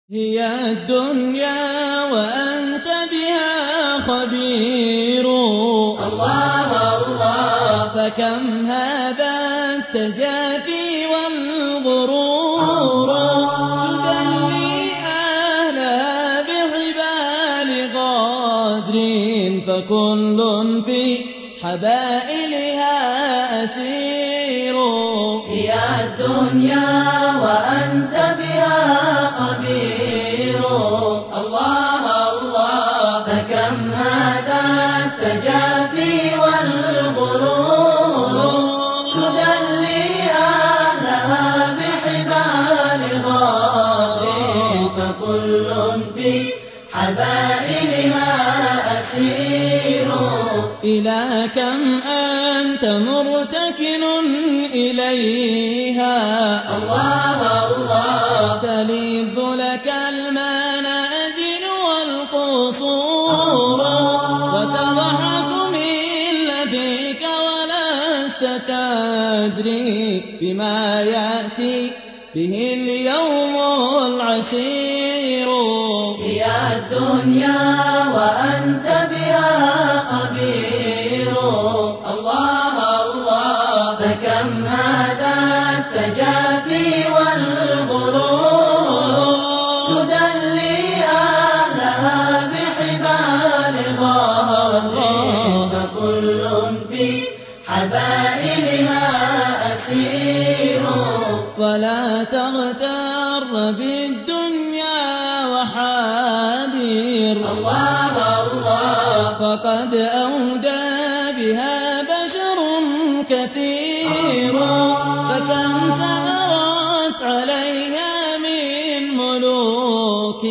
هي الدنيا وأنت بها خبير. الله الله فكم هذا التجافي والغرور تدلي أهلها بحبال غادر فكل في حبائلها أسير. هي الدنيا وأنت بها خبير. الله الله فكم هذا التجافي والغرور تدلي أهلها بحبال غادر فكل في حبائلها أسير. إلى كم أنت مرتكن إليها الله الله تلذ لك المنازل والقصور وتضحك من لبيك ولست تدري بما يأتي به اليوم العسير. هي الدنيا وأنت بها خبير. الله الله فكم هذا التجافي والغرور تدلي أهلها بحبال غادر فكل في حبائلها أسير. ولا تغتر بالدنيا وحاذر الله الله فقد أودى بها بشر كثير. فكم سهرت عليها من ملوك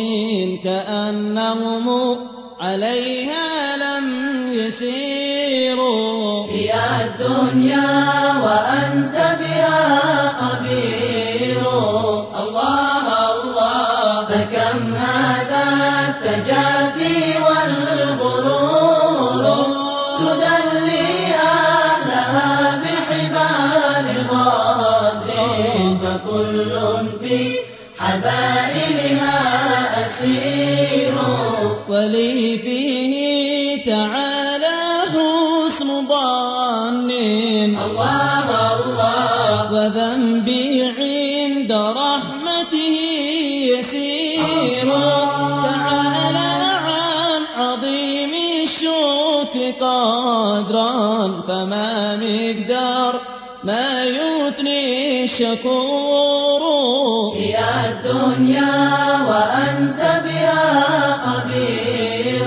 كأنهم عليها لم يسيروا. هي الدنيا وأنت بها خبير. الله الله فكم هذا التجافي والغرور تدلي أهلها بحبال غادر فكل في حبائلها أسير. ولي فيه تعالى حسن ظن الله الله وذنبي عند رحمته يسير. تعالى عن عظيم الشكر قدرا فما مقدار ما يثني الشكور. هي الدنيا وأنت بها خبير.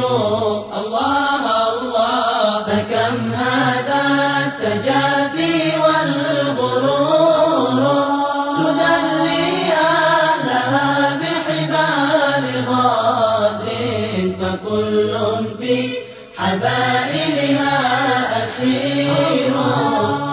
الله الله فكم هذا التجافي والغرور تدلي أهلها بحبال غادر فكل في حبائلها أسير.